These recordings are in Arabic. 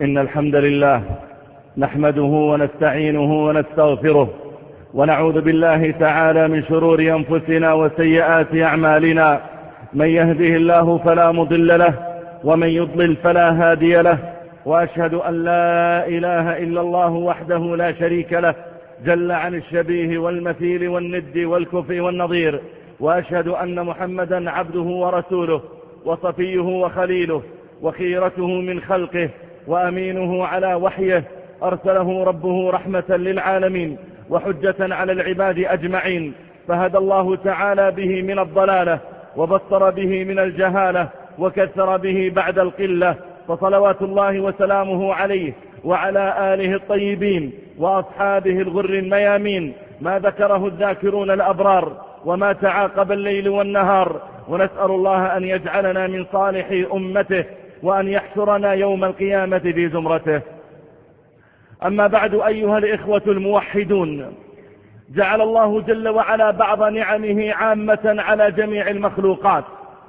إن الحمد لله نحمده ونستعينه ونستغفره ونعوذ بالله تعالى من شرور أنفسنا وسيئات أعمالنا. من يهده الله فلا مضل له ومن يضلل فلا هادي له، وأشهد أن لا إله إلا الله وحده لا شريك له جل عن الشبيه والمثيل والند والكفء والنظير، وأشهد أن محمدا عبده ورسوله وصفيه وخليله وخيرته من خلقه وأمينه على وحيه، أرسله ربه رحمة للعالمين وحجة على العباد أجمعين، فهدى الله تعالى به من الضلالة وبصر به من الجهالة وكثر به بعد القلة، فصلوات الله وسلامه عليه وعلى آله الطيبين وأصحابه الغر الميامين، ما ذكره الذاكرون الأبرار وما تعاقب الليل والنهار. ونسأل الله أن يجعلنا من صالح أمته وأن يحشرنا يوم القيامة في زمرته. أما بعد، أيها الإخوة الموحدون، جعل الله جل وعلا بعض نعمه عامة على جميع المخلوقات،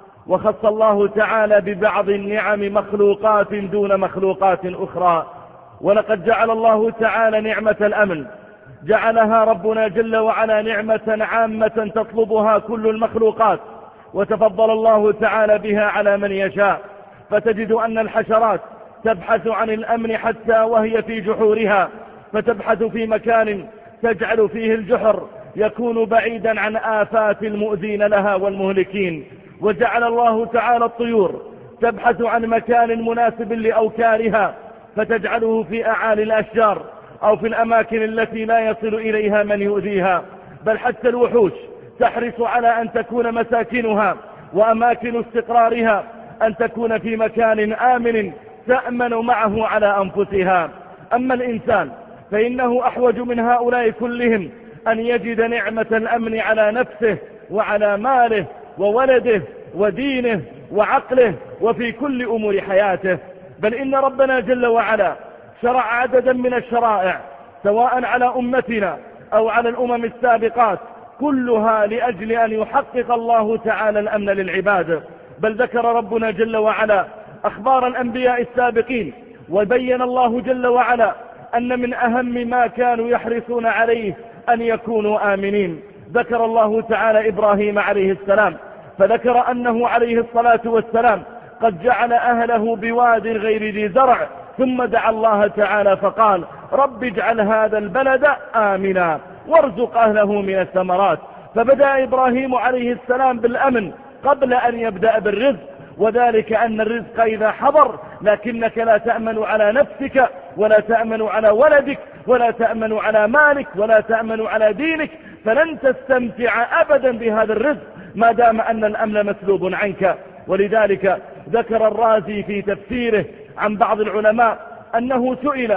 وخص الله تعالى ببعض النعم مخلوقات دون مخلوقات أخرى. ولقد جعل الله تعالى نعمة الأمن جعلها ربنا جل وعلا نعمة عامة تطلبها كل المخلوقات، وتفضل الله تعالى بها على من يشاء، فتجد أن الحشرات تبحث عن الأمن حتى وهي في جحورها، فتبحث في مكان تجعل فيه الجحر يكون بعيدا عن آفات المؤذين لها والمهلكين. وجعل الله تعالى الطيور تبحث عن مكان مناسب لأوكارها، فتجعله في أعالي الأشجار أو في الأماكن التي لا يصل إليها من يؤذيها. بل حتى الوحوش تحرص على أن تكون مساكنها وأماكن استقرارها أن تكون في مكان آمن تأمن معه على أنفسها. أما الإنسان فإنه أحوج من هؤلاء كلهم أن يجد نعمة الأمن على نفسه وعلى ماله وولده ودينه وعقله وفي كل أمور حياته. بل إن ربنا جل وعلا شرع عددا من الشرائع سواء على أمتنا أو على الأمم السابقات، كلها لأجل أن يحقق الله تعالى الأمن للعباد. بل ذكر ربنا جل وعلا أخبار الأنبياء السابقين، وبين الله جل وعلا أن من أهم ما كانوا يحرصون عليه أن يكونوا آمنين. ذكر الله تعالى إبراهيم عليه السلام، فذكر أنه عليه الصلاة والسلام قد جعل أهله بواد غير ذي زرع، ثم دعا الله تعالى فقال: رب اجعل هذا البلد آمنا وارزق أهله من الثمرات. فبدأ إبراهيم عليه السلام بالأمن قبل أن يبدأ بالرزق، وذلك أن الرزق إذا حضر لكنك لا تأمن على نفسك ولا تأمن على ولدك ولا تأمن على مالك ولا تأمن على دينك، فلن تستمتع أبدا بهذا الرزق ما دام أن الأمن مسلوب عنك. ولذلك ذكر الرازي في تفسيره عن بعض العلماء أنه سئل: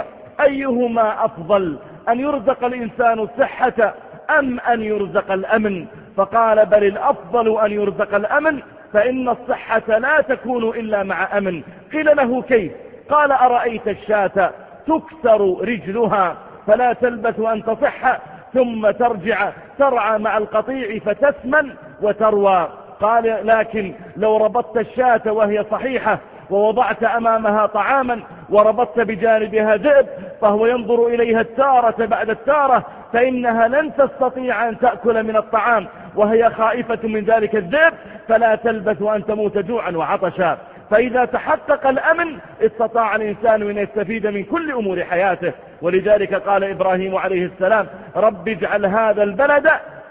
أيهما أفضل، أن يرزق الإنسان الصحة أم أن يرزق الأمن؟ فقال: بل الأفضل أن يرزق الأمن، فإن الصحة لا تكون إلا مع أمن. قيل له: كيف؟ قال: أرأيت الشاة تكسر رجلها فلا تلبث أن تصح ثم ترجع ترعى مع القطيع فتسمن وتروى. قال: لكن لو ربطت الشاة وهي صحيحة ووضعت أمامها طعاما وربطت بجانبها ذئب فهو ينظر إليها التارة بعد التارة، فإنها لن تستطيع أن تأكل من الطعام وهي خائفة من ذلك الذئب، فلا تلبث أن تموت جوعا وعطشا. فإذا تحقق الأمن استطاع الإنسان أن يستفيد من كل أمور حياته. ولذلك قال إبراهيم عليه السلام: رب اجعل هذا البلد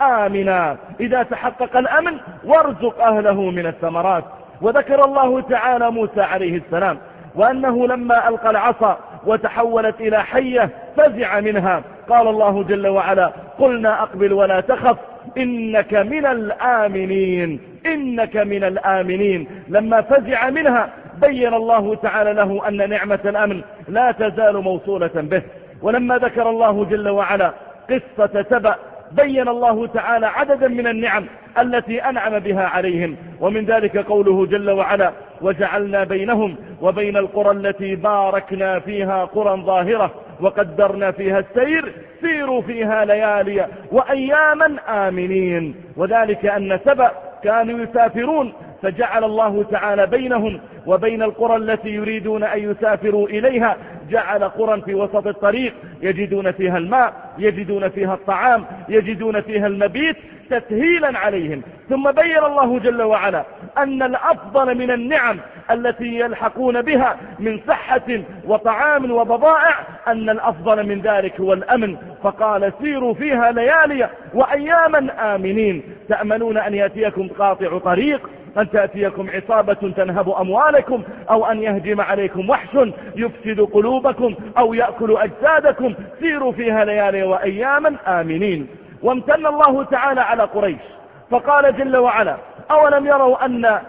آمنا، إذا تحقق الأمن وارزق أهله من الثمرات. وذكر الله تعالى موسى عليه السلام وأنه لما ألقى العصا وتحولت إلى حية فزع منها، قال الله جل وعلا: قلنا أقبل ولا تخف إنك من الآمنين، إنك من الآمنين. لما فزع منها بين الله تعالى له أن نعمة الأمن لا تزال موصولة به. ولما ذكر الله جل وعلا قصة سبأ بين الله تعالى عددا من النعم التي أنعم بها عليهم، ومن ذلك قوله جل وعلا: وجعلنا بينهم وبين القرى التي باركنا فيها قرى ظاهرة وقدرنا فيها السير سيروا فيها ليالي وأياما آمنين. وذلك أن سبأ كانوا يسافرون فجعل الله تعالى بينهم وبين القرى التي يريدون أن يسافروا إليها جعل قرى في وسط الطريق يجدون فيها الماء، يجدون فيها الطعام، يجدون فيها المبيت تسهيلا عليهم. ثم بين الله جل وعلا أن الأفضل من النعم التي يلحقون بها من صحة وطعام وبضائع، أن الأفضل من ذلك هو الأمن، فقال سيروا فيها ليالي وأياما آمنين. تأمنون أن يأتيكم قاطع طريق، أن تأتيكم عصابة تنهب أموالكم، أو أن يهجم عليكم وحش يفسد قلوبكم أو يأكل أجسادكم. سيروا فيها ليالي وأياما آمنين. وامتن الله تعالى على قريش فقال جل وعلا أولم يروا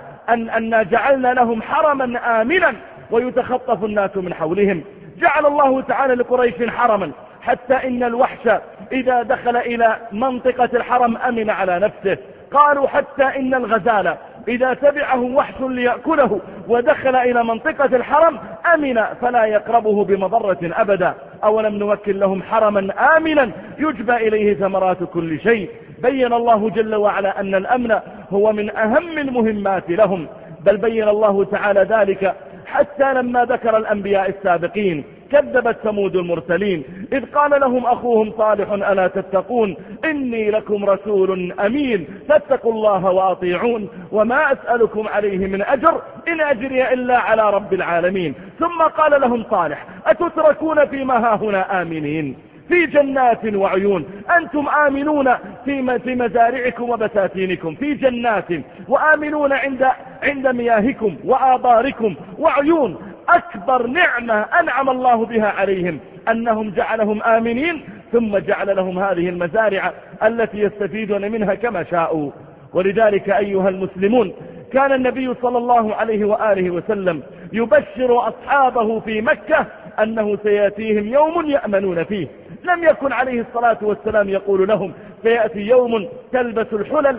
أن جعلنا لهم حرما آمنا ويتخطف الناس من حولهم. جعل الله تعالى لقريش حرما حتى إن الوحش إذا دخل إلى منطقة الحرم أمن على نفسه. قالوا حتى إن الغزال إذا تبعه وحش ليأكله ودخل إلى منطقة الحرم أمن فلا يقربه بمضرة أبدا. أولم نمكن لهم حرما آمنا يجبى إليه ثمرات كل شيء. بين الله جل وعلا أن الأمن هو من أهم المهمات لهم، بل بين الله تعالى ذلك حتى لما ذكر الأنبياء السابقين. كذبت ثمود المرسلين إذ قال لهم أخوهم صالح ألا تتقون إني لكم رسول أمين فاتقوا الله وأطيعون وما أسألكم عليه من أجر إن أجري إلا على رب العالمين. ثم قال لهم صالح أتتركون فيما هاهنا آمنين في جنات وعيون. أنتم آمنون في مزارعكم وبساتينكم في جنات، وآمنون عند مياهكم وآباركم وعيون. أكبر نعمة أنعم الله بها عليهم أنهم جعلهم آمنين، ثم جعل لهم هذه المزارع التي يستفيدون منها كما شاءوا. ولذلك أيها المسلمون كان النبي صلى الله عليه وآله وسلم يبشر أصحابه في مكة أنه سيأتيهم يوم يأمنون فيه. لم يكن عليه الصلاة والسلام يقول لهم سيأتي يوم تلبس الحلل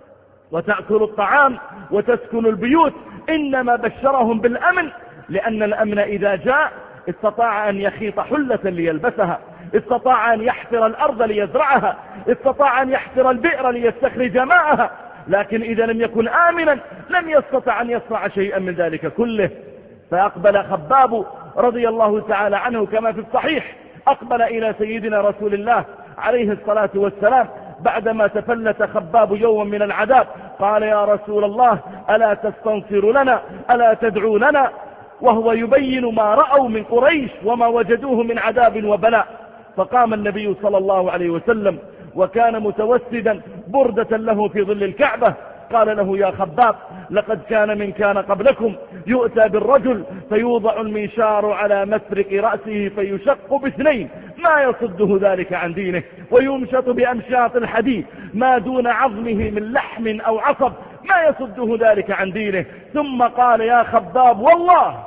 وتأكل الطعام وتسكن البيوت، إنما بشرهم بالأمن، لأن الأمن إذا جاء استطاع أن يخيط حلة ليلبسها، استطاع أن يحفر الأرض ليزرعها، استطاع أن يحفر البئر ليستخرج ماءها. لكن إذا لم يكن آمنا لم يستطع أن يصنع شيئا من ذلك كله. فأقبل خباب رضي الله تعالى عنه كما في الصحيح، أقبل إلى سيدنا رسول الله عليه الصلاة والسلام بعدما تفلت خباب يوم من العذاب. قال يا رسول الله ألا تستنصر لنا، ألا تدعو لنا؟ وهو يبين ما رأوا من قريش وما وجدوه من عذاب وبلاء. فقام النبي صلى الله عليه وسلم وكان متوسدا بردة له في ظل الكعبة. قال له يا خباب لقد كان قبلكم يؤتى بالرجل فيوضع المنشار على مفرق رأسه فيشق باثنين ما يصده ذلك عن دينه، ويمشط بأمشاط الحديد ما دون عظمه من لحم أو عصب ما يصده ذلك عن دينه. ثم قال يا خباب والله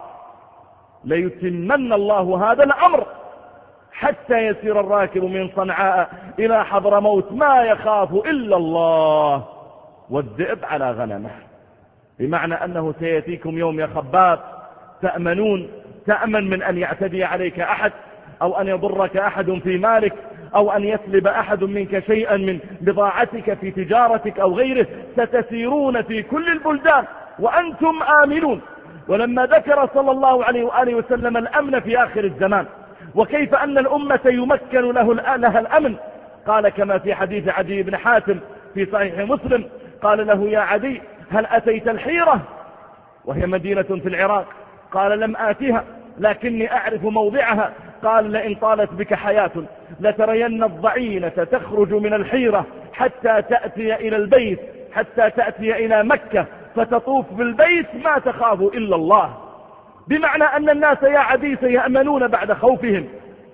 ليتمن الله هذا الأمر حتى يسير الراكب من صنعاء إلى حضرموت ما يخاف إلا الله والذئب على غنمه. بمعنى أنه سيأتيكم يوم يا خباب تأمن من أن يعتدي عليك أحد، أو أن يضرك أحد في مالك، أو أن يسلب أحد منك شيئا من بضاعتك في تجارتك أو غيره. ستسيرون في كل البلدان وأنتم آمنون. ولما ذكر صلى الله عليه وآله وسلم الأمن في آخر الزمان وكيف أن الأمة يمكن لها الأمن، قال كما في حديث عدي بن حاتم في صحيح مسلم، قال له يا عدي هل أتيت الحيرة وهي مدينة في العراق؟ قال لم آتها لكني أعرف موضعها. قال لئن طالت بك حياة لترين الضعينة تخرج من الحيرة حتى تأتي إلى البيت، حتى تأتي إلى مكة فتطوف بالبيت ما تخاف إلا الله. بمعنى أن الناس يا عدي سيأمنون بعد خوفهم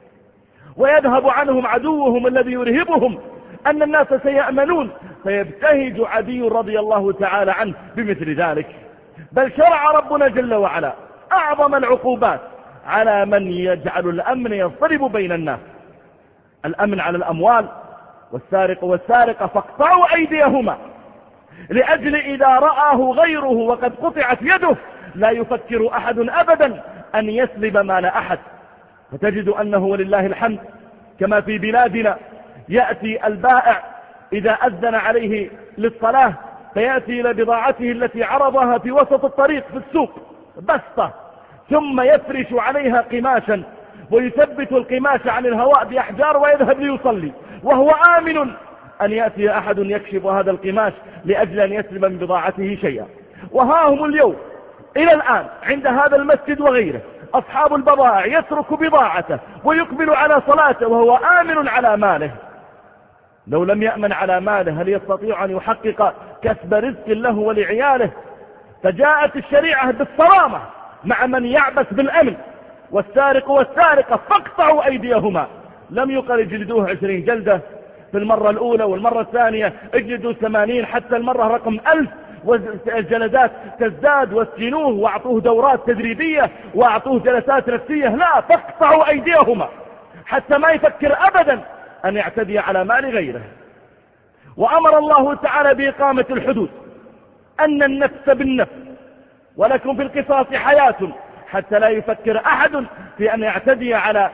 ويذهب عنهم عدوهم الذي يرهبهم، أن الناس سيأمنون. فيبتهج عدي رضي الله تعالى عنه بمثل ذلك. بل شرع ربنا جل وعلا أعظم العقوبات على من يجعل الأمن يضطرب بين الناس. الأمن على الأموال، والسارق والسارقة فاقطعوا أيديهما، لأجل إذا رآه غيره وقد قطعت يده لا يفكر أحد أبدا أن يسلب مال أحد. فتجد أنه ولله الحمد كما في بلادنا يأتي البائع إذا أذن عليه للصلاة فيأتي إلى بضاعته التي عرضها في وسط الطريق في السوق بسطة، ثم يفرش عليها قماشا ويثبت القماش عن الهواء بأحجار ويذهب ليصلي، وهو آمن أن يأتي أحد يكشف هذا القماش لأجل أن يسلم من بضاعته شيئا. وها هم اليوم إلى الآن عند هذا المسجد وغيره أصحاب البضائع يترك بضاعته ويقبل على صلاته وهو آمن على ماله. لو لم يأمن على ماله هل يستطيع أن يحقق كسب رزق له ولعياله؟ فجاءت الشريعة بالصرامة مع من يعبث بالأمن. والسارق والسارقة فاقطعوا أيديهما، لم يقل اجلدوه 20 جلدة في المرة الأولى، والمرة الثانية اجلدوا 80، حتى المرة رقم 1000 والجلدات تزداد، واسجنوه واعطوه دورات تدريبية واعطوه جلسات نفسية. لا، فاقطعوا أيديهما حتى ما يفكر أبدا أن يعتدي على مال غيره. وأمر الله تعالى بإقامة الحدود، أن النفس بالنفس ولكم في القصاص حياة، حتى لا يفكر أحد في أن يعتدي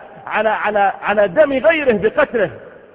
على دم غيره بقتله.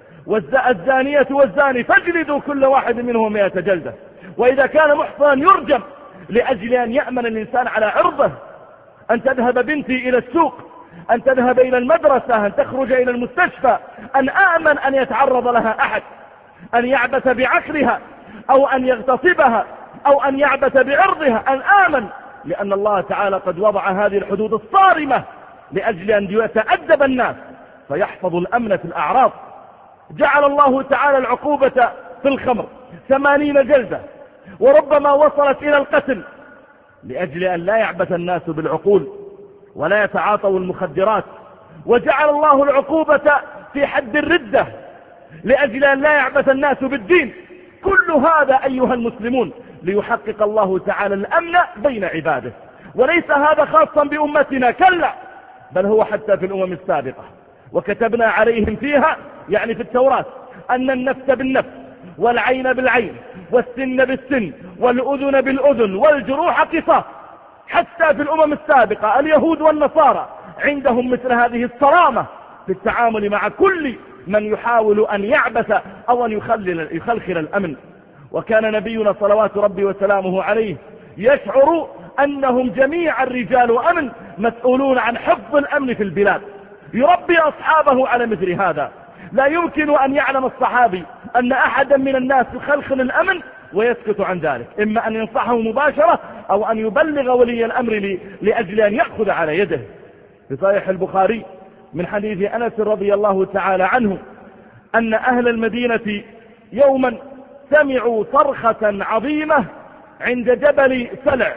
والزانية والزاني فاجلدوا كل واحد منهم 100 جلدة، وإذا كان محصنا يرجم، لأجل أن يأمن الإنسان على عرضه. أن تذهب بنتي إلى السوق، أن تذهب إلى المدرسة، أن تخرج إلى المستشفى، أن آمن أن يتعرض لها أحد، أن يعبث بعقلها أو أن يغتصبها أو أن يعبث بعرضها، أن آمن، لأن الله تعالى قد وضع هذه الحدود الصارمة لأجل أن يتأدب الناس فيحفظ الأمن في الأعراض. جعل الله تعالى العقوبة في الخمر 80 جلدة، وربما وصلت إلى القتل، لأجل أن لا يعبث الناس بالعقول ولا يتعاطوا المخدرات. وجعل الله العقوبة في حد الردة لأجل أن لا يعبث الناس بالدين. كل هذا أيها المسلمون ليحقق الله تعالى الأمن بين عباده. وليس هذا خاصا بأمتنا، كلا، بل هو حتى في الأمم السابقة. وكتبنا عليهم فيها، يعني في التوراة، أن النفس بالنفس والعين بالعين والسن بالسن والأذن بالأذن والجروح قصاص. حتى في الأمم السابقة اليهود والنصارى عندهم مثل هذه الصرامة في التعامل مع كل من يحاول أن يعبث أو أن يخلخل الأمن. وكان نبينا صلوات ربي وسلامه عليه يشعر أنهم جميعا رجال أمن مسؤولون عن حفظ الأمن في البلاد، يربي أصحابه على مثل هذا. لا يمكن أن يعلم الصحابي أن أحدا من الناس يخلخل الأمن ويسكت عن ذلك، إما أن ينصحه مباشرة أو أن يبلغ ولي الأمر لأجل أن يأخذ على يده. في صحيح البخاري من حديث أنس رضي الله تعالى عنه أن أهل المدينة يوما سمعوا صرخة عظيمة عند جبل سلع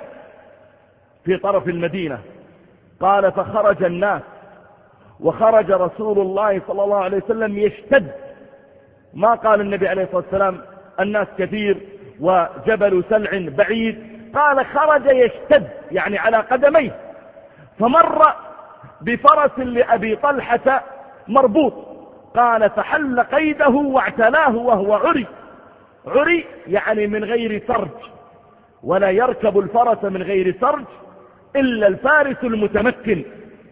في طرف المدينة. قال فخرج الناس، وخرج رسول الله صلى الله عليه وسلم يشتد. ما قال النبي عليه الصلاة والسلام الناس كثير وجبل سلع بعيد، قال خرج يشتد يعني على قدميه. فمر بفرس لأبي طلحة مربوط، قال فحل قيده واعتلاه وهو عري يعني من غير سرج، ولا يركب الفرس من غير سرج إلا الفارس المتمكن.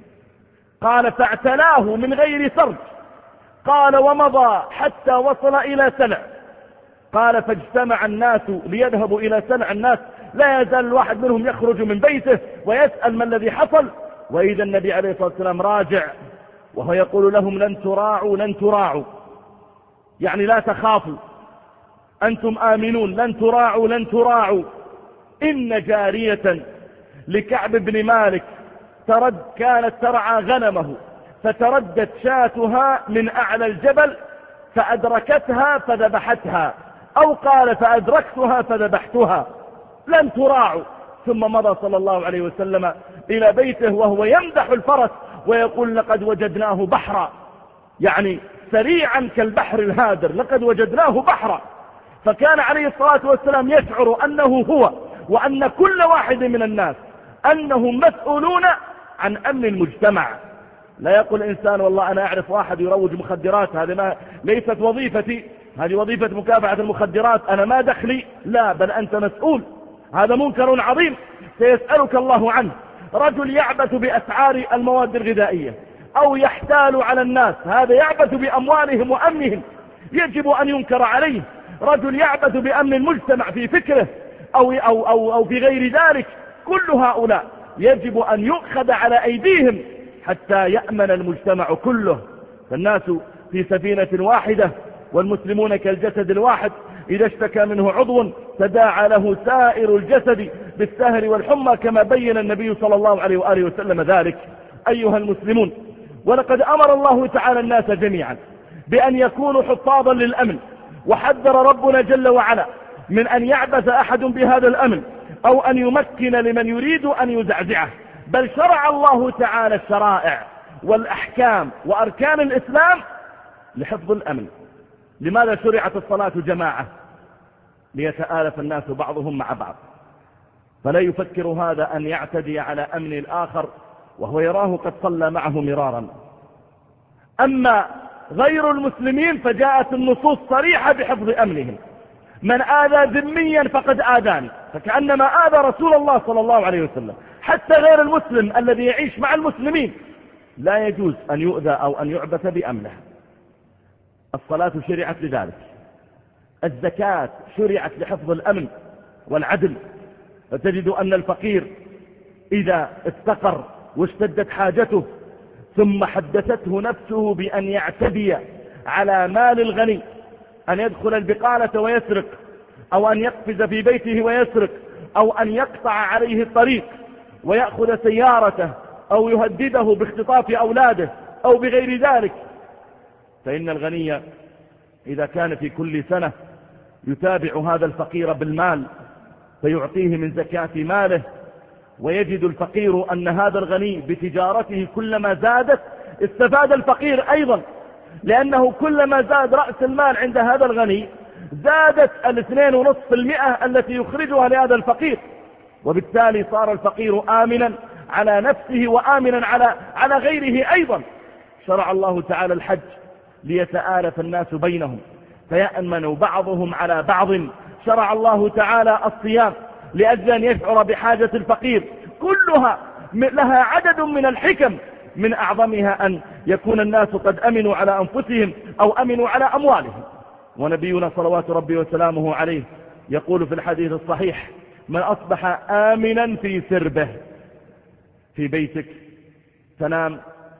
قال فاعتلاه من غير سرج، قال ومضى حتى وصل إلى سلع. قال فاجتمع الناس ليذهبوا إلى سلع. الناس لا يزال الواحد منهم يخرج من بيته ويسأل ما الذي حصل، وإذا النبي عليه الصلاة والسلام راجع وهو يقول لهم لن تراعوا يعني لا تخافوا، أنتم آمنون، لن تراعوا. إن جارية لكعب بن مالك كانت ترعى غنمه، فتردت شاتها من أعلى الجبل فأدركتها فذبحتها، أو قال فأدركتها فذبحتها، لن تراعوا. ثم مضى صلى الله عليه وسلم إلى بيته وهو يمدح الفرس ويقول لقد وجدناه بحرا، يعني سريعا كالبحر الهادر، لقد وجدناه بحرا. فكان عليه الصلاة والسلام يشعر أنه هو وأن كل واحد من الناس أنهم مسؤولون عن أمن المجتمع. لا يقول إنسان والله أنا أعرف واحد يروج مخدرات، هذه ليست وظيفتي، هذه وظيفة مكافحة المخدرات، أنا ما دخلي. لا، بل أنت مسؤول. هذا منكر عظيم سيسألك الله عنه. رجل يعبث بأسعار المواد الغذائية أو يحتال على الناس، هذا يعبث بأموالهم وأمنهم، يجب أن ينكر عليه. رجل يعبث بأمن المجتمع في فكره أو في غير ذلك، كل هؤلاء يجب أن يؤخذ على أيديهم حتى يأمن المجتمع كله. فالناس في سفينة واحدة، والمسلمون كالجسد الواحد، إذا اشتكى منه عضو تداعى له سائر الجسد بالسهر والحمى، كما بين النبي صلى الله عليه وآله وسلم ذلك. أيها المسلمون، ولقد أمر الله تعالى الناس جميعا بأن يكونوا حفاظا للأمن، وحذر ربنا جل وعلا من أن يعبث أحد بهذا الأمن أو أن يمكن لمن يريد أن يزعزعه، بل شرع الله تعالى الشرائع والأحكام وأركان الإسلام لحفظ الأمن. لماذا شرعت الصلاة جماعة؟ ليتآلف الناس بعضهم مع بعض، فلا يفكر هذا أن يعتدي على أمن الآخر وهو يراه قد صلى معه مرارا. أما غير المسلمين فجاءت النصوص صريحة بحفظ أمنهم. من آذى ذميا فقد آذاني، فكأنما آذى رسول الله صلى الله عليه وسلم. حتى غير المسلم الذي يعيش مع المسلمين لا يجوز أن يؤذى أو أن يعبث بأمنه. الصلاة شرعت لذلك، الزكاة شرعت لحفظ الأمن والعدل. فتجد أن الفقير إذا افتقر واشتدت حاجته ثم حدثته نفسه بأن يعتدي على مال الغني، أن يدخل البقالة ويسرق، أو أن يقفز في بيته ويسرق، أو أن يقطع عليه الطريق ويأخذ سيارته، أو يهدده باختطاف أولاده أو بغير ذلك، فإن الغني إذا كان في كل سنة يتابع هذا الفقير بالمال فيعطيه من زكاة ماله، ويجد الفقير أن هذا الغني بتجارته كلما زادت استفاد الفقير أيضا، لأنه كلما زاد رأس المال عند هذا الغني زادت 2.5% التي يخرجها لهذا الفقير، وبالتالي صار الفقير آمنا على نفسه وآمنا على غيره أيضا. شرع الله تعالى الحج ليتآلف الناس بينهم فيأمن بعضهم على بعض. شرع الله تعالى الصيام لأجل أن يشعر بحاجة الفقير. كلها لها عدد من الحكم، من أعظمها أن يكون الناس قد أمنوا على أنفسهم أو أمنوا على أموالهم. ونبينا صلوات ربي وسلامه عليه يقول في الحديث الصحيح: من أصبح آمنا في سربه، في بيتك تنام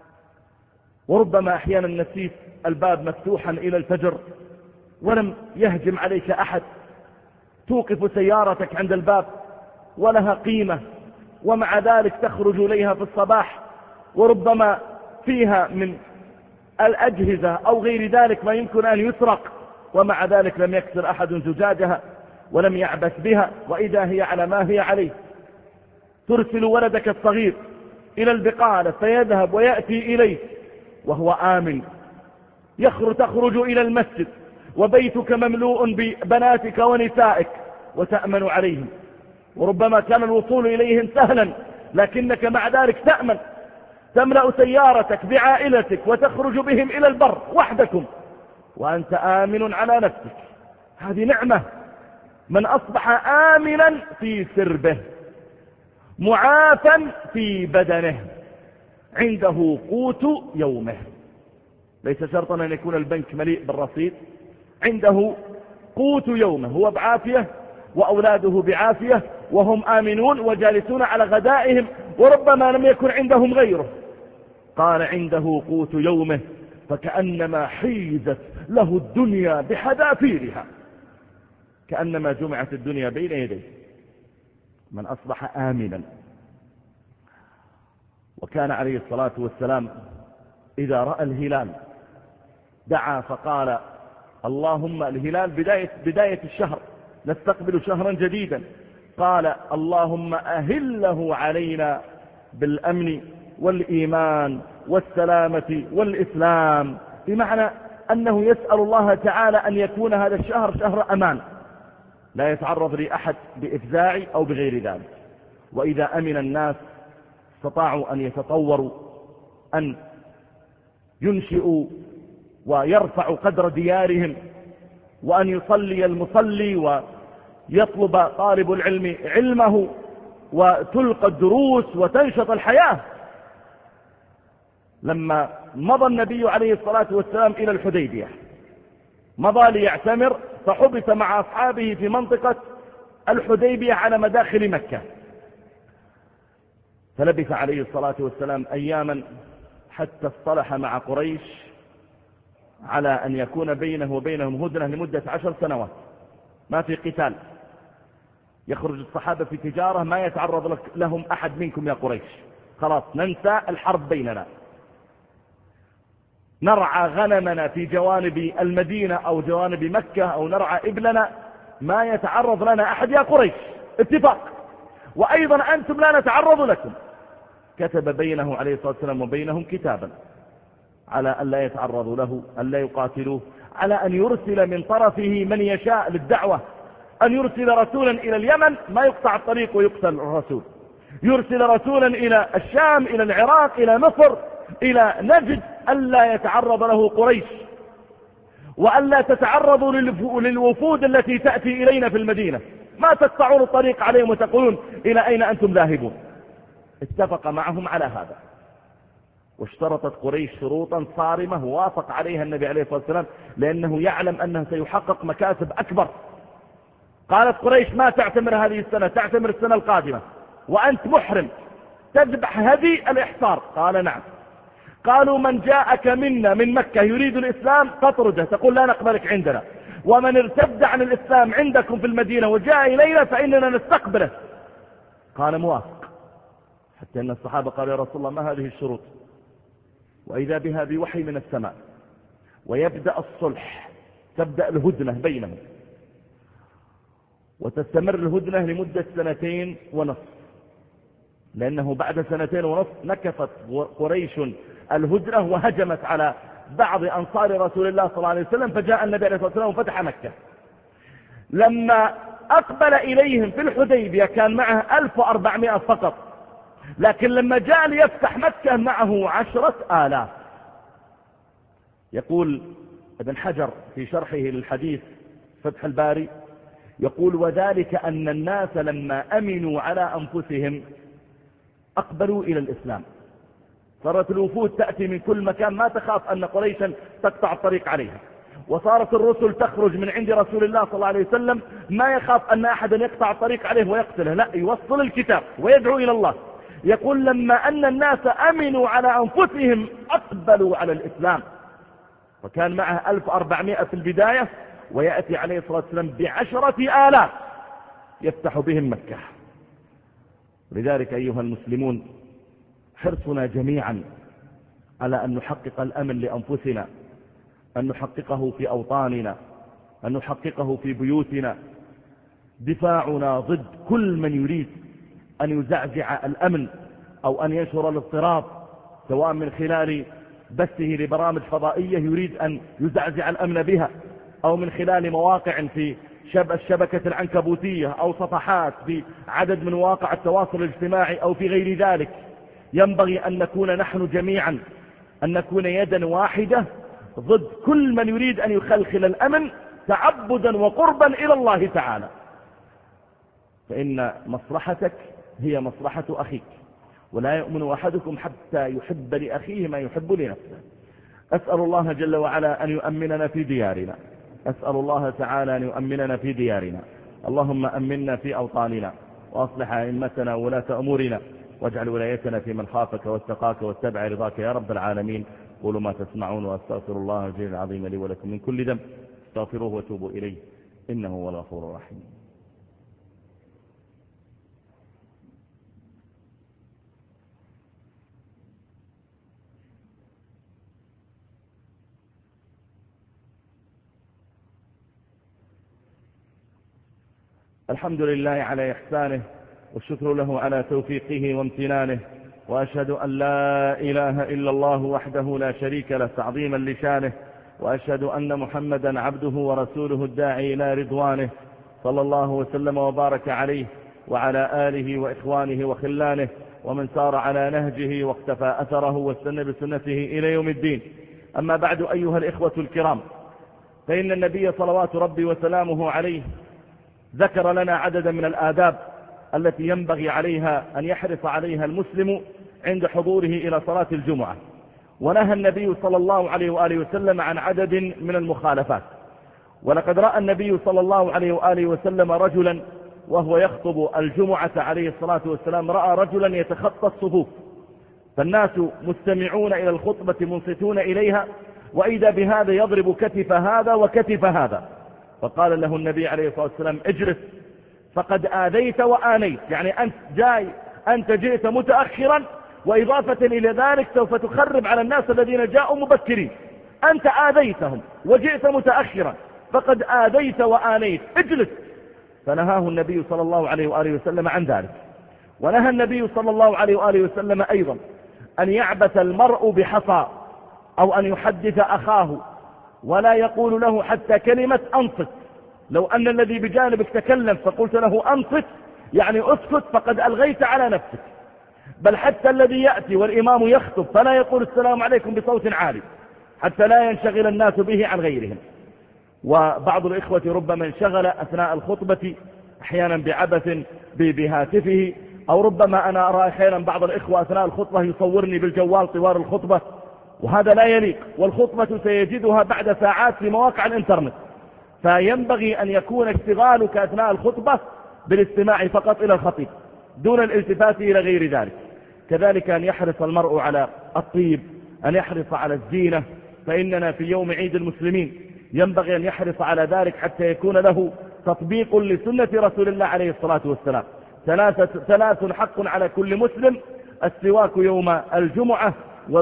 وربما أحيانا نسيت الباب مفتوحا إلى الفجر ولم يهجم عليك أحد، توقف سيارتك عند الباب ولها قيمة، ومع ذلك تخرج إليها في الصباح وربما فيها من الأجهزة أو غير ذلك ما يمكن أن يسرق، ومع ذلك لم يكسر أحد زجاجها ولم يعبث بها، وإذا هي على ما هي عليه. ترسل ولدك الصغير إلى البقالة فيذهب ويأتي إليه وهو آمن، تخرج إلى المسجد وبيتك مملوء ببناتك ونسائك وتأمن عليهم، وربما كان الوصول إليهم سهلا لكنك مع ذلك تأمن. تملأ سيارتك بعائلتك وتخرج بهم إلى البر وحدكم وأنت آمن على نفسك. هذه نعمة. من أصبح آمنا في سربه معافا في بدنه عنده قوت يومه. ليس شرطا أن يكون البنك مليء بالرصيد، عنده قوت يومه، هو بعافية وأولاده بعافية وهم آمنون وجالسون على غدائهم، وربما لم يكن عندهم غيره. قال عنده قوت يومه فكأنما حيزت له الدنيا بحذافيرها، كأنما جمعت الدنيا بين يديه. من أصبح آمنا. وكان عليه الصلاة والسلام إذا رأى الهلال دعا فقال: اللهم، الهلال بداية الشهر، نستقبل شهرا جديدا، قال: اللهم أهله علينا بالأمن والإيمان والسلامة والإسلام، بمعنى أنه يسأل الله تعالى أن يكون هذا الشهر شهر أمان لا يتعرض لأحد بإفزاع أو بغير ذلك. وإذا أمن الناس استطاعوا أن يتطوروا، أن ينشئوا ويرفعوا قدر ديارهم، وأن يصلي المصلي ويطلب طالب العلم علمه وتلقى الدروس وتنشط الحياة. لما مضى النبي عليه الصلاة والسلام إلى الحديبية، مضى ليعتمر، فحبس مع أصحابه في منطقة الحديبية على مداخل مكة، فلبث عليه الصلاة والسلام أياما حتى اصطلح مع قريش على أن يكون بينه وبينهم هدنة لمدة 10 سنوات، ما في قتال، يخرج الصحابة في تجارة ما يتعرض لهم أحد منكم يا قريش، خلاص ننسى الحرب بيننا، نرعى غنمنا في جوانب المدينة أو جوانب مكة أو نرعى إبلنا، ما يتعرض لنا أحد يا قريش، اتفاق، وأيضا أنتم لا نتعرض لكم. كتب بينه عليه الصلاة والسلام وبينهم كتابا على أن لا يتعرضوا له، أن لا يقاتلوه، على أن يرسل من طرفه من يشاء للدعوة، أن يرسل رسولا إلى اليمن ما يقطع الطريق ويقتل الرسول، يرسل رسولا إلى الشام، إلى العراق، إلى مصر، إلى نجد، ألا يتعرض له قريش، وألا تتعرضوا للوفود التي تأتي إلينا في المدينة، ما تقطعون الطريق عليهم وتقولون إلى أين أنتم ذاهبون. اتفق معهم على هذا، واشترطت قريش شروطا صارمة ووافق عليها النبي عليه الصلاة والسلام، لأنه يعلم أنه سيحقق مكاسب أكبر. قالت قريش ما تعتمر هذه السنة، تعتمر السنة القادمة، وأنت محرم تذبح هدي الإحصار. قال نعم. قالوا من جاءك منا من مكة يريد الإسلام تطرده، تقول لا نقبلك عندنا، ومن ارتد عن الإسلام عندكم في المدينة وجاء إلينا فإننا نستقبله. قال موافق، حتى أن الصحابة قالوا يا رسول الله ما هذه الشروط؟ وإذا بها بوحي من السماء، ويبدأ الصلح، تبدأ الهدنة بينهم، وتستمر الهدنة لمدة 2.5 سنين، لأنه بعد 2.5 سنين نكفت قريش الهدنة وهجمت على بعض أنصار رسول الله صلى الله عليه وسلم، فجاء النبي عليه الصلاة والسلام وفتح مكة. لما أقبل إليهم في الحديبية كان معه 1400 فقط، لكن لما جاء ليفتح مكة معه 10,000. يقول ابن حجر في شرحه للحديث فتح الباري، يقول وذلك أن الناس لما أمنوا على أنفسهم أقبلوا إلى الإسلام، صارت الوفود تأتي من كل مكان، ما تخاف أن قريشا تقطع الطريق عليها، وصارت الرسل تخرج من عند رسول الله صلى الله عليه وسلم، ما يخاف أن أحدا يقطع الطريق عليه ويقتله، لا، يوصل الكتاب ويدعو إلى الله. يقول لما أن الناس أمنوا على أنفسهم أقبلوا على الإسلام، وكان معه 1400 في البداية، ويأتي عليه الصلاة والسلام ب10,000 يفتح بهم مكة. لذلك أيها المسلمون حرصنا جميعا على أن نحقق الأمن لأنفسنا، أن نحققه في أوطاننا، أن نحققه في بيوتنا، دفاعنا ضد كل من يريد أن يزعزع الأمن أو أن ينشر الاضطراب، سواء من خلال بثه لبرامج فضائية يريد أن يزعزع الأمن بها، أو من خلال مواقع في الشبكة العنكبوتية، أو صفحات في عدد من مواقع التواصل الاجتماعي أو في غير ذلك. ينبغي أن نكون نحن جميعا، أن نكون يدا واحدة ضد كل من يريد أن يخلخل الأمن تعبدا وقربا إلى الله تعالى، فإن مصلحتك هي مصلحة أخيك، ولا يؤمن أحدكم حتى يحب لأخيه ما يحب لنفسه. أسأل الله جل وعلا أن يؤمننا في ديارنا، أسأل الله تعالى أن يؤمننا في ديارنا. اللهم أمننا في أوطاننا، وأصلح أئمتنا وولاة أمورنا، واجعل ولايتنا في من خافك واتقاك واتبع رضاك يا رب العالمين. قولوا ما تسمعون، وأستغفر الله الجليل العظيم لي ولكم من كل ذنب، استغفروه وتوبوا إليه إنه هو الغفور الرحيم. الحمد لله على إحسانه، والشكر له على توفيقه وامتنانه، وأشهد أن لا إله إلا الله وحده لا شريك له تعظيما لشانه، وأشهد أن محمدا عبده ورسوله الداعي إلى رضوانه، صلى الله وسلم وبارك عليه وعلى آله وإخوانه وخلانه ومن سار على نهجه واقتفى أثره واستنى بسنته إلى يوم الدين. أما بعد أيها الإخوة الكرام، فإن النبي صلوات ربي وسلامه عليه ذكر لنا عددا من الآداب التي ينبغي عليها أن يحرص عليها المسلم عند حضوره إلى صلاة الجمعة، ونهى النبي صلى الله عليه وآله وسلم عن عدد من المخالفات. ولقد رأى النبي صلى الله عليه وآله وسلم رجلا وهو يخطب الجمعة عليه الصلاة والسلام، رأى رجلا يتخطى الصفوف، فالناس مستمعون إلى الخطبة منصتون إليها، وإذا بهذا يضرب كتف هذا وكتف هذا. فقال له النبي عليه الصلاة والسلام: اجلس فقد آذيت وآنيت، يعني أنت جئت متأخرا، وإضافة إلى ذلك سوف تخرب على الناس الذين جاءوا مبكرين. أنت آذيتهم وجئت متأخرا، فقد آذيت وآنيت، اجلس. فنهاه النبي صلى الله عليه وآله وسلم عن ذلك. ونهى النبي صلى الله عليه وآله وسلم أيضا أن يعبث المرء بحصى أو أن يحدث أخاه ولا يقول له حتى كلمة أنصت. لو أن الذي بجانبك تكلم فقلت له أنصت، يعني أسكت، فقد ألغيت على نفسك. بل حتى الذي يأتي والإمام يخطب فلا يقول السلام عليكم بصوت عالي حتى لا ينشغل الناس به عن غيرهم. وبعض الإخوة ربما انشغل أثناء الخطبة أحيانا بعبث بهاتفه، أو ربما أنا أرى أحيانا بعض الإخوة أثناء الخطبة يصورني بالجوال طوال الخطبة، وهذا لا يليق. والخطبة سيجدها بعد ساعات في مواقع الإنترنت، فينبغي أن يكون اشتغالك أثناء الخطبة بالاستماع فقط إلى الخطيب دون الالتفات إلى غير ذلك. كذلك أن يحرص المرء على الطيب، أن يحرص على الزينة، فإننا في يوم عيد المسلمين ينبغي أن يحرص على ذلك حتى يكون له تطبيق لسنة رسول الله عليه الصلاة والسلام. ثلاث حق على كل مسلم: السواك يوم الجمعة،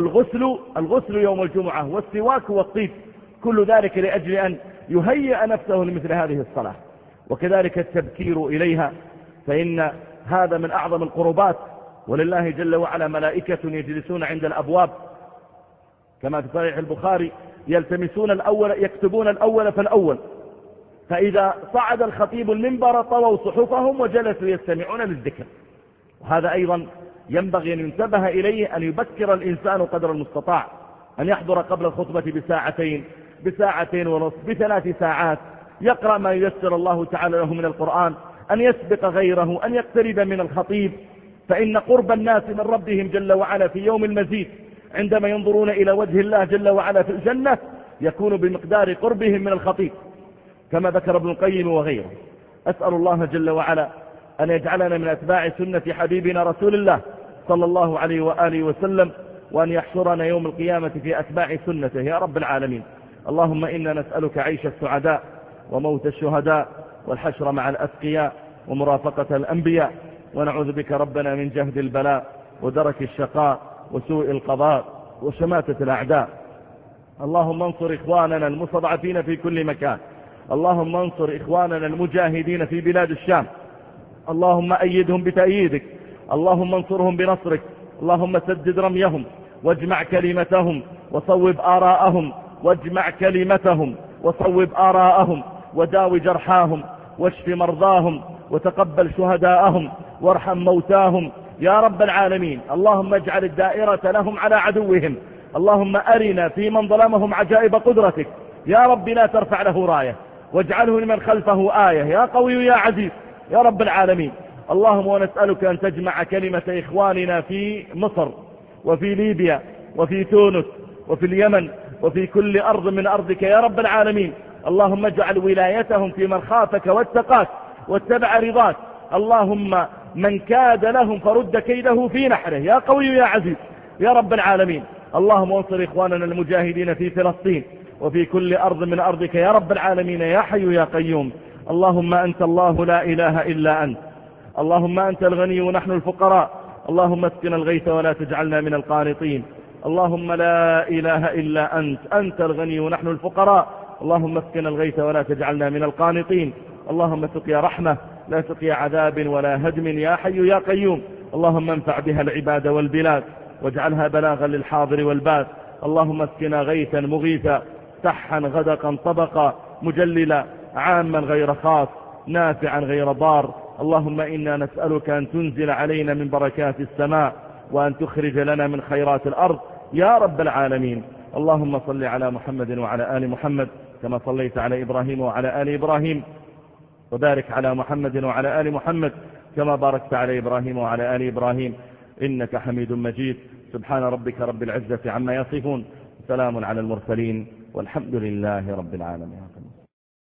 والغسل يوم الجمعة، والسواك والطيب، كل ذلك لأجل أن يهيئ نفسه لمثل هذه الصلاة. وكذلك التبكير إليها، فإن هذا من أعظم القربات، ولله جل وعلا ملائكة يجلسون عند الأبواب كما في صحيح البخاري يلتمسون الأول، يكتبون الأول فالأول، فإذا صعد الخطيب المنبر طووا صحفهم وجلسوا يستمعون للذكر. وهذا أيضا ينبغي أن ينتبه إليه، أن يبكر الإنسان قدر المستطاع، أن يحضر قبل الخطبة بساعتين ونصف، ب3 ساعات، يقرأ ما ييسر الله تعالى له من القرآن، أن يسبق غيره، أن يقترب من الخطيب. فإن قرب الناس من ربهم جل وعلا في يوم المزيد عندما ينظرون إلى وجه الله جل وعلا في الجنة يكون بمقدار قربهم من الخطيب، كما ذكر ابن القيم وغيره. أسأل الله جل وعلا أن يجعلنا من أتباع سنة حبيبنا رسول الله صلى الله عليه وآله وسلم، وأن يحشرنا يوم القيامة في أتباع سنته يا رب العالمين. اللهم إنا نسألك عيش السعداء وموت الشهداء والحشر مع الأتقياء ومرافقة الأنبياء، ونعوذ بك ربنا من جهد البلاء ودرك الشقاء وسوء القضاء وشماتة الأعداء. اللهم انصر إخواننا المستضعفين في كل مكان، اللهم انصر إخواننا المجاهدين في بلاد الشام، اللهم أيدهم بتأييدك، اللهم انصرهم بنصرك، اللهم سدد رميهم واجمع كلمتهم وصوب آراءهم، وداو جرحاهم واشف مرضاهم وتقبل شهداءهم وارحم موتاهم يا رب العالمين. اللهم اجعل الدائرة لهم على عدوهم، اللهم أرنا في من ظلمهم عجائب قدرتك يا رب، لا ترفع له راية واجعله لمن خلفه آية يا قوي يا عزيز يا رب العالمين. اللهم ونسألك أن تجمع كلمة إخواننا في مصر وفي ليبيا وفي تونس وفي اليمن وفي كل أرض من أرضك يا رب العالمين. اللهم اجعل ولايتهم في من خافك واتقاك واتبع رضاك. اللهم من كاد لهم فرد كيده في نحره يا قوي يا عزيز يا رب العالمين. اللهم انصر إخواننا المجاهدين في فلسطين وفي كل أرض من أرضك يا رب العالمين يا حي يا قيوم. اللهم أنت الله لا إله إلا أنت، اللهم أنت الغني ونحن الفقراء، اللهم اسقنا الغيث ولا تجعلنا من القانطين. اللهم لا إله إلا أنت الغني ونحن الفقراء، اللهم اسقنا الغيث ولا تجعلنا من القانطين. اللهم سقيا رحمة لا سقيا عذاب ولا هدم يا حي يا قيوم. اللهم انفع بها العباد والبلاد واجعلها بلاغا للحاضر والباد. اللهم اسقنا غيثا مغيثا سحا غدقا طبقا مجللا عاما غير خاص نافعا غير ضار. اللهم إنا نسألك أن تنزل علينا من بركات السماء وأن تخرج لنا من خيرات الأرض يا رب العالمين. اللهم صل على محمد وعلى آل محمد كما صليت على إبراهيم وعلى آل إبراهيم، وبارك على محمد وعلى آل محمد كما باركت على إبراهيم وعلى آل إبراهيم إنك حميد مجيد. سبحان ربك رب العزة عما يصفون، سلام على المرسلين والحمد لله رب العالمين.